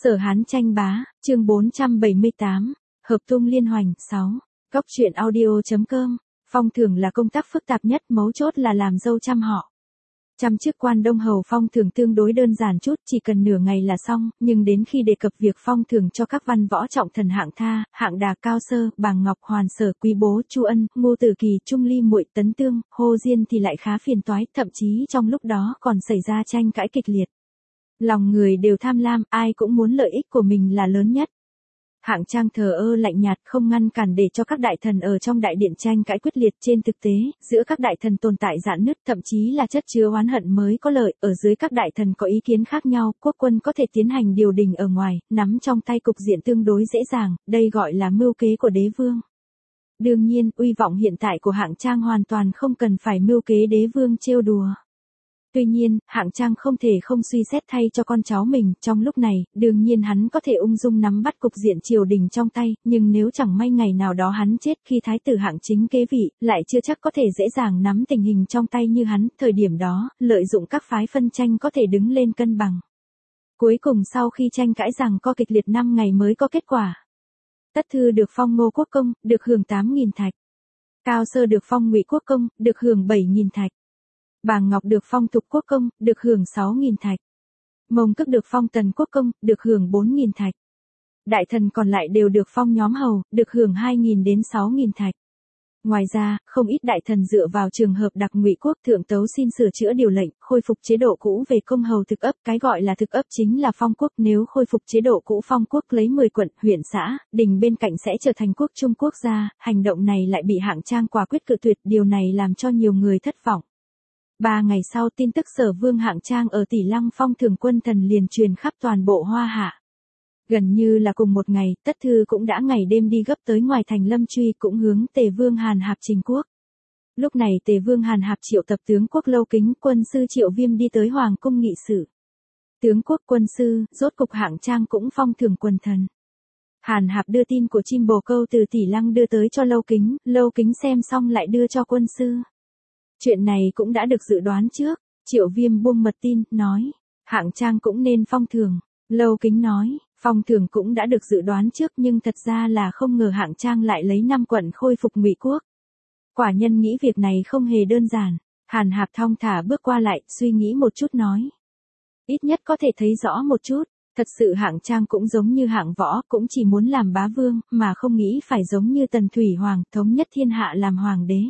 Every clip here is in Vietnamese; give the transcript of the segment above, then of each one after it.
Sở Hán tranh bá, chương 478, hợp tung liên hoành, 6. Góc truyện audio.com, phong thưởng là công tác phức tạp nhất, mấu chốt là làm dâu trăm họ. Chăm chức quan đông hầu phong thưởng tương đối đơn giản chút, chỉ cần nửa ngày là xong, nhưng đến khi đề cập việc phong thưởng cho các văn võ trọng thần hạng tha, hạng đà, cao sơ, bàng ngọc, hoàn sở, quý bố, chu ân, ngô tử kỳ, trung ly muội, tấn tương, hô diên thì lại khá phiền toái, thậm chí trong lúc đó còn xảy ra tranh cãi kịch liệt. Lòng người đều tham lam, ai cũng muốn lợi ích của mình là lớn nhất. Hạng Trang thờ ơ lạnh nhạt, không ngăn cản để cho các đại thần ở trong đại điện tranh cãi quyết liệt. Trên thực tế, giữa các đại thần tồn tại rạn nứt, thậm chí là chất chứa oán hận mới có lợi. Ở dưới các đại thần có ý kiến khác nhau, quốc quân có thể tiến hành điều đình ở ngoài, nắm trong tay cục diện tương đối dễ dàng, đây gọi là mưu kế của đế vương. Đương nhiên, uy vọng hiện tại của Hạng Trang hoàn toàn không cần phải mưu kế đế vương trêu đùa. Tuy nhiên, Hạng Trang không thể không suy xét thay cho con cháu mình, trong lúc này, đương nhiên hắn có thể ung dung nắm bắt cục diện triều đình trong tay, nhưng nếu chẳng may ngày nào đó hắn chết khi thái tử Hạng Chính kế vị, lại chưa chắc có thể dễ dàng nắm tình hình trong tay như hắn, thời điểm đó, lợi dụng các phái phân tranh có thể đứng lên cân bằng. Cuối cùng sau khi tranh cãi rằng co kịch liệt 5 ngày mới có kết quả. Tất Thư được phong Ngô Quốc Công, được hưởng 8.000 thạch. Cao Sơ được phong Ngụy Quốc Công, được hưởng 7.000 thạch. Bàng Ngọc được phong Thục Quốc Công, được hưởng 6.000 thạch. Mông Cức được phong Tần Quốc Công, được hưởng 4.000 thạch. Đại thần còn lại đều được phong nhóm hầu, được hưởng 2.000 đến 6.000 thạch. Ngoài ra, không ít đại thần dựa vào trường hợp đặc Ngụy Quốc thượng tấu xin sửa chữa điều lệnh, khôi phục chế độ cũ về công hầu thực ấp. Cái gọi là thực ấp chính là phong quốc, nếu khôi phục chế độ cũ phong quốc lấy 10 quận, huyện xã, đình bên cạnh sẽ trở thành quốc trung quốc gia. Hành động này lại bị Hạng Trang quả quyết cự tuyệt, điều này làm cho nhiều người thất vọng. 3 ngày sau, tin tức Sở Vương Hạng Trang ở Tỷ Lăng phong thưởng quân thần liền truyền khắp toàn bộ Hoa Hạ. Gần như là cùng một ngày, Tất Thư cũng đã ngày đêm đi gấp tới ngoài thành Lâm Truy, cũng hướng Tề Vương Hàn Hạp trình quốc. Lúc này Tề Vương Hàn Hạp triệu tập tướng quốc Lâu Kính, quân sư Triệu Viêm đi tới Hoàng cung nghị sự. Tướng quốc quân sư, rốt cục Hạng Trang cũng phong thưởng quần thần. Hàn Hạp đưa tin của chim bồ câu từ Tỷ Lăng đưa tới cho Lâu Kính xem xong lại đưa cho quân sư. Chuyện này cũng đã được dự đoán trước, Triệu Viêm buông mật tin, nói, Hạng Trang cũng nên phong thưởng. Lâu Kính nói, phong thưởng cũng đã được dự đoán trước nhưng thật ra là không ngờ Hạng Trang lại lấy 5 quận khôi phục Ngụy Quốc. Quả nhân nghĩ việc này không hề đơn giản. Hàn Hạp thong thả bước qua lại, suy nghĩ một chút nói. Ít nhất có thể thấy rõ một chút, thật sự Hạng Trang cũng giống như Hạng Võ, cũng chỉ muốn làm bá vương, mà không nghĩ phải giống như Tần Thủy Hoàng, thống nhất thiên hạ làm hoàng đế.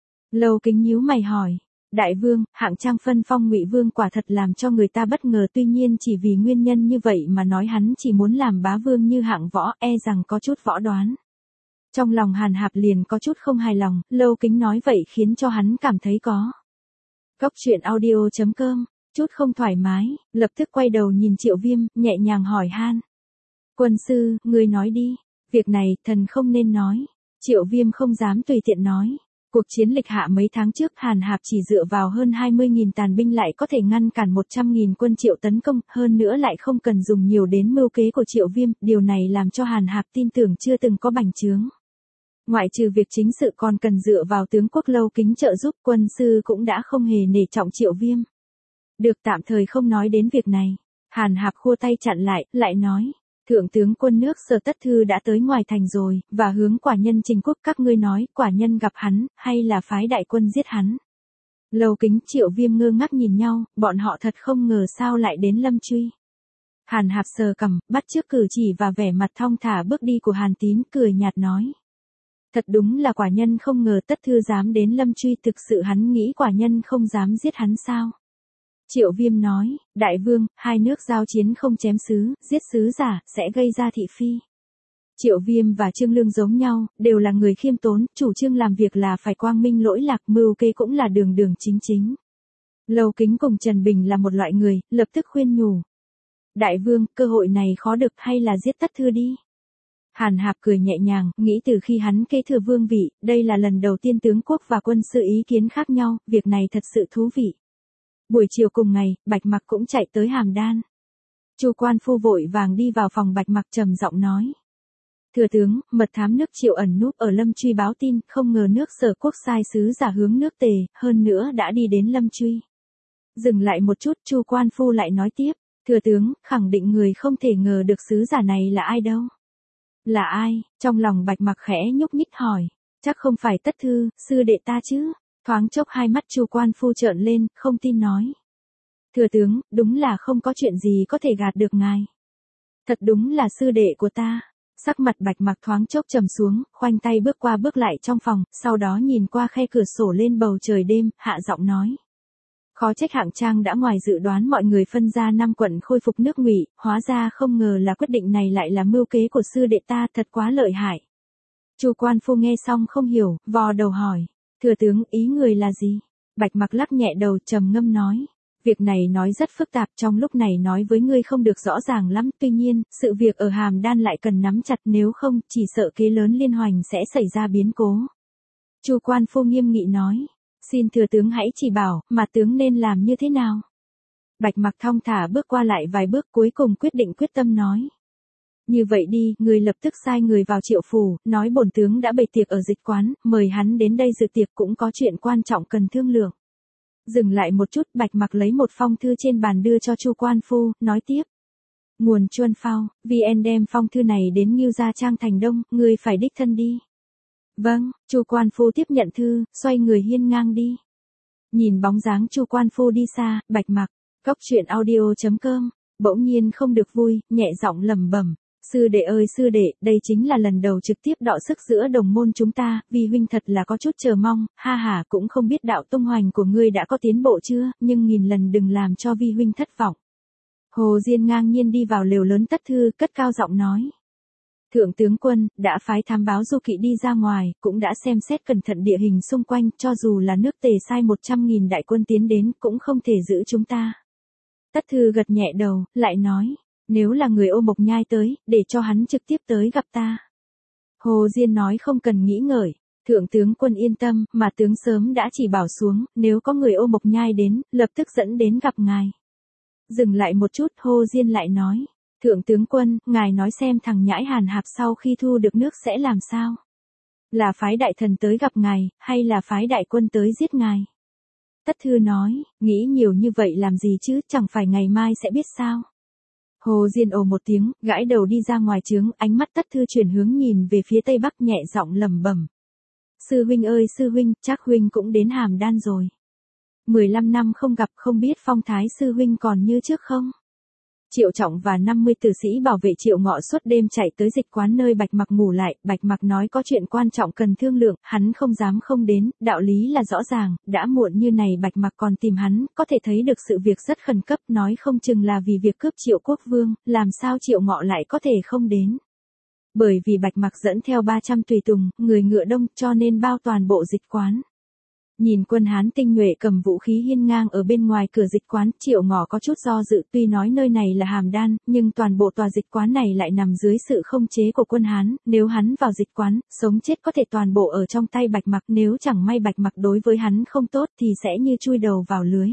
Lâu Kính nhíu mày hỏi, đại vương, Hạng Trang phân phong Ngụy Vương quả thật làm cho người ta bất ngờ, tuy nhiên chỉ vì nguyên nhân như vậy mà nói hắn chỉ muốn làm bá vương như Hạng Võ, e rằng có chút võ đoán. Trong lòng Hàn Hạp liền có chút không hài lòng, Lâu Kính nói vậy khiến cho hắn cảm thấy có. Góc truyện audio.com, chút không thoải mái, lập tức quay đầu nhìn Triệu Viêm, nhẹ nhàng hỏi han. Quân sư, ngươi nói đi, việc này thần không nên nói. Triệu Viêm không dám tùy tiện nói. Cuộc chiến lịch hạ mấy tháng trước Hàn Hạp chỉ dựa vào hơn 20.000 tàn binh lại có thể ngăn cản 100.000 quân Triệu tấn công, hơn nữa lại không cần dùng nhiều đến mưu kế của Triệu Viêm, điều này làm cho Hàn Hạp tin tưởng chưa từng có bành trướng. Ngoại trừ việc chính sự còn cần dựa vào tướng quốc Lâu Kính trợ giúp, quân sư cũng đã không hề nể trọng Triệu Viêm. Được, tạm thời không nói đến việc này. Hàn Hạp khua tay chặn lại nói. Thượng tướng quân nước Sở Tất Thư đã tới ngoài thành rồi, và hướng quả nhân trình quốc, các ngươi nói, quả nhân gặp hắn, hay là phái đại quân giết hắn. Lâu Kính, Triệu Viêm ngơ ngác nhìn nhau, bọn họ thật không ngờ sao lại đến Lâm Truy. Hàn Hạp sờ cằm, bắt chước cử chỉ và vẻ mặt thong thả bước đi của Hàn Tín, cười nhạt nói. Thật đúng là quả nhân không ngờ Tất Thư dám đến Lâm Truy, thực sự hắn nghĩ quả nhân không dám giết hắn sao. Triệu Viêm nói, đại vương, hai nước giao chiến không chém sứ, giết sứ giả, sẽ gây ra thị phi. Triệu Viêm và Trương Lương giống nhau, đều là người khiêm tốn, chủ trương làm việc là phải quang minh lỗi lạc, mưu kế cũng là đường đường chính chính. Lâu Kính cùng Trần Bình là một loại người, lập tức khuyên nhủ. Đại vương, cơ hội này khó được, hay là giết Tất Thư đi. Hàn Hạp cười nhẹ nhàng, nghĩ từ khi hắn kế thừa vương vị, đây là lần đầu tiên tướng quốc và quân sự ý kiến khác nhau, việc này thật sự thú vị. Buổi chiều cùng ngày, Bạch Mặc cũng chạy tới Hàm Đan. Chu Quan Phu vội vàng đi vào phòng Bạch Mặc trầm giọng nói. Thừa tướng, mật thám nước Triệu ẩn núp ở Lâm Truy báo tin, không ngờ nước Sở quốc sai sứ giả hướng nước Tề, hơn nữa đã đi đến Lâm Truy. Dừng lại một chút, Chu Quan Phu lại nói tiếp. Thừa tướng, khẳng định người không thể ngờ được sứ giả này là ai đâu. Là ai? Trong lòng Bạch Mặc khẽ nhúc nhích hỏi. Chắc không phải Tất Thư, sư đệ ta chứ? Thoáng chốc hai mắt Chu Quan Phu trợn lên, không tin nói. Thừa tướng, đúng là không có chuyện gì có thể gạt được ngài. Thật đúng là sư đệ của ta. Sắc mặt Bạch Mặc thoáng chốc trầm xuống, khoanh tay bước qua bước lại trong phòng, sau đó nhìn qua khe cửa sổ lên bầu trời đêm, hạ giọng nói. Khó trách Hạng Trang đã ngoài dự đoán mọi người phân ra 5 quận khôi phục nước Ngụy, hóa ra không ngờ là quyết định này lại là mưu kế của sư đệ ta, thật quá lợi hại. Chu Quan Phu nghe xong không hiểu, vò đầu hỏi, thừa tướng ý người là gì? Bạch Mặc lắc nhẹ đầu trầm ngâm nói, việc này nói rất phức tạp, trong lúc này nói với ngươi không được rõ ràng lắm, tuy nhiên, sự việc ở Hàm Đan lại cần nắm chặt, nếu không, chỉ sợ kế lớn liên hoành sẽ xảy ra biến cố. Chu Quan Phu nghiêm nghị nói. Xin thừa tướng hãy chỉ bảo, mà tướng nên làm như thế nào? Bạch Mặc thong thả bước qua lại vài bước cuối cùng quyết định quyết tâm nói. Như vậy đi, người lập tức sai người vào Triệu phủ, nói bổn tướng đã bày tiệc ở dịch quán, mời hắn đến đây dự tiệc cũng có chuyện quan trọng cần thương lượng. Dừng lại một chút, Bạch Mặc lấy một phong thư trên bàn đưa cho Chu Quan Phu, nói tiếp. Nguồn Chuân Phao, VN đem phong thư này đến Ngưu Gia Trang thành Đông, người phải đích thân đi. Vâng, Chu Quan Phu tiếp nhận thư, xoay người hiên ngang đi. Nhìn bóng dáng Chu Quan Phu đi xa, Bạch Mặc, Cốc Truyện Audio.com, bỗng nhiên không được vui, nhẹ giọng lẩm bẩm, sư đệ ơi sư đệ, đây chính là lần đầu trực tiếp đọ sức giữa đồng môn chúng ta, vi huynh thật là có chút chờ mong, ha ha, cũng không biết đạo tung hoành của ngươi đã có tiến bộ chưa, nhưng nghìn lần đừng làm cho vi huynh thất vọng. Hồ Diên ngang nhiên đi vào lều lớn Tất Thư, cất cao giọng nói. Thượng tướng quân, đã phái thám báo du kỵ đi ra ngoài, cũng đã xem xét cẩn thận địa hình xung quanh, cho dù là nước Tề sai 100.000 đại quân tiến đến, cũng không thể giữ chúng ta. Tất Thư gật nhẹ đầu, lại nói, nếu là người Ô Mộc Nhai tới, để cho hắn trực tiếp tới gặp ta. Hồ Diên nói không cần nghĩ ngợi, thượng tướng quân yên tâm, mà tướng sớm đã chỉ bảo xuống, nếu có người Ô Mộc Nhai đến, lập tức dẫn đến gặp ngài. Dừng lại một chút, Hồ Diên lại nói. Thượng tướng quân, ngài nói xem thằng nhãi Hàn Hạp sau khi thu được nước sẽ làm sao? Là phái đại thần tới gặp ngài, hay là phái đại quân tới giết ngài? Tất Thư nói, nghĩ nhiều như vậy làm gì chứ, chẳng phải ngày mai sẽ biết sao? Hồ Diên ồ một tiếng, gãi đầu đi ra ngoài trướng, ánh mắt Tất Thư chuyển hướng nhìn về phía tây bắc nhẹ giọng lẩm bẩm. Sư huynh ơi sư huynh, chắc huynh cũng đến Hàm Đan rồi. 15 năm không gặp, không biết phong thái sư huynh còn như trước không? Triệu Trọng và 50 tử sĩ bảo vệ Triệu Ngọ suốt đêm chạy tới dịch quán nơi Bạch Mặc ngủ lại, Bạch Mặc nói có chuyện quan trọng cần thương lượng, hắn không dám không đến, đạo lý là rõ ràng, đã muộn như này Bạch Mặc còn tìm hắn, có thể thấy được sự việc rất khẩn cấp, nói không chừng là vì việc cướp Triệu Quốc Vương, làm sao Triệu Ngọ lại có thể không đến. Bởi vì Bạch Mặc dẫn theo 300 tùy tùng, người ngựa đông, cho nên bao toàn bộ dịch quán. Nhìn quân Hán tinh nhuệ cầm vũ khí hiên ngang ở bên ngoài cửa dịch quán, Triệu Ngọ có chút do dự, tuy nói nơi này là Hàm Đan, nhưng toàn bộ tòa dịch quán này lại nằm dưới sự không chế của quân Hán, nếu hắn vào dịch quán, sống chết có thể toàn bộ ở trong tay Bạch Mặc, nếu chẳng may Bạch Mặc đối với hắn không tốt thì sẽ như chui đầu vào lưới.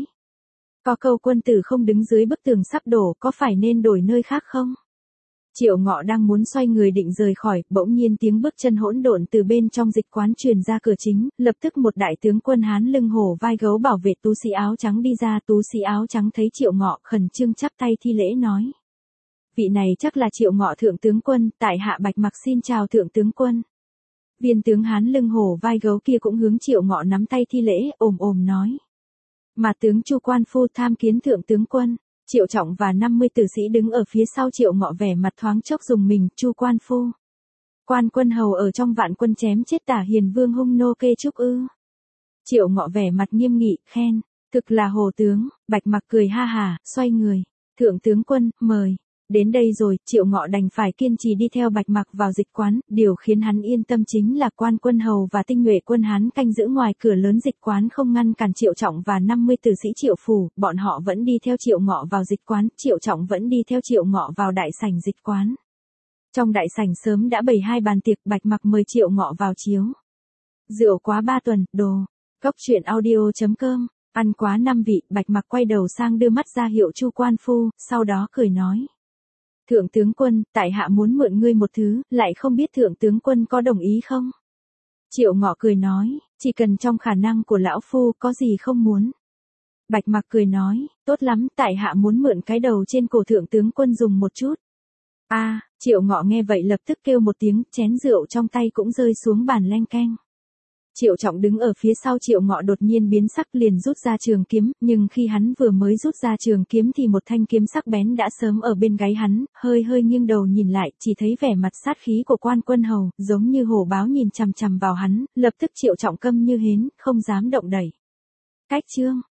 Có câu quân tử không đứng dưới bức tường sắp đổ, có phải nên đổi nơi khác không? Triệu Ngọ đang muốn xoay người định rời khỏi, bỗng nhiên tiếng bước chân hỗn độn từ bên trong dịch quán truyền ra cửa chính, lập tức một đại tướng quân Hán lưng hổ vai gấu bảo vệ tú sĩ áo trắng đi ra, tú sĩ áo trắng thấy Triệu Ngọ khẩn trương chắp tay thi lễ nói. Vị này chắc là Triệu Ngọ thượng tướng quân, tại hạ Bạch Mặc xin chào thượng tướng quân. Viên tướng Hán lưng hổ vai gấu kia cũng hướng Triệu Ngọ nắm tay thi lễ, ồm ồm nói. Mà tướng Chu Quan Phu tham kiến thượng tướng quân. Triệu Trọng và 50 tử sĩ đứng ở phía sau Triệu Ngọ vẻ mặt thoáng chốc dùng mình, Chu Quan Phu. Quan quân hầu ở trong vạn quân chém chết Tả Hiền Vương hung nô kê trúc ư. Triệu Ngọ vẻ mặt nghiêm nghị, khen, thực là Hồ tướng, Bạch Mặc cười ha hà, xoay người, thượng tướng quân, mời. Đến đây rồi, Triệu Ngọ đành phải kiên trì đi theo Bạch Mặc vào dịch quán, điều khiến hắn yên tâm chính là quan quân hầu và tinh nhuệ quân Hán canh giữ ngoài cửa lớn dịch quán không ngăn cản Triệu Trọng và 50 tử sĩ Triệu phủ, bọn họ vẫn đi theo Triệu Ngọ vào dịch quán, Triệu Trọng vẫn đi theo Triệu Ngọ vào đại sảnh dịch quán. Trong đại sảnh sớm đã bày 2 bàn tiệc, Bạch Mặc mời Triệu Ngọ vào chiếu. Rượu quá 3 tuần, đồ. Cốc Truyện Audio.com, ăn quá 5 vị, Bạch Mặc quay đầu sang đưa mắt ra hiệu Chu Quan Phu, sau đó cười nói. Thượng tướng quân, tại hạ muốn mượn ngươi một thứ, lại không biết thượng tướng quân có đồng ý không? Triệu Ngọ cười nói, chỉ cần trong khả năng của lão phu, có gì không muốn. Bạch Mặc cười nói, tốt lắm, tại hạ muốn mượn cái đầu trên cổ thượng tướng quân dùng một chút. A, Triệu Ngọ nghe vậy lập tức kêu một tiếng, chén rượu trong tay cũng rơi xuống bàn leng keng. Triệu Trọng đứng ở phía sau Triệu Ngọ đột nhiên biến sắc liền rút ra trường kiếm, nhưng khi hắn vừa mới rút ra trường kiếm thì một thanh kiếm sắc bén đã sớm ở bên gáy hắn, hơi hơi nghiêng đầu nhìn lại, chỉ thấy vẻ mặt sát khí của Quan Quân Hầu, giống như hổ báo nhìn chằm chằm vào hắn, lập tức Triệu Trọng câm như hến, không dám động đẩy. Cách chương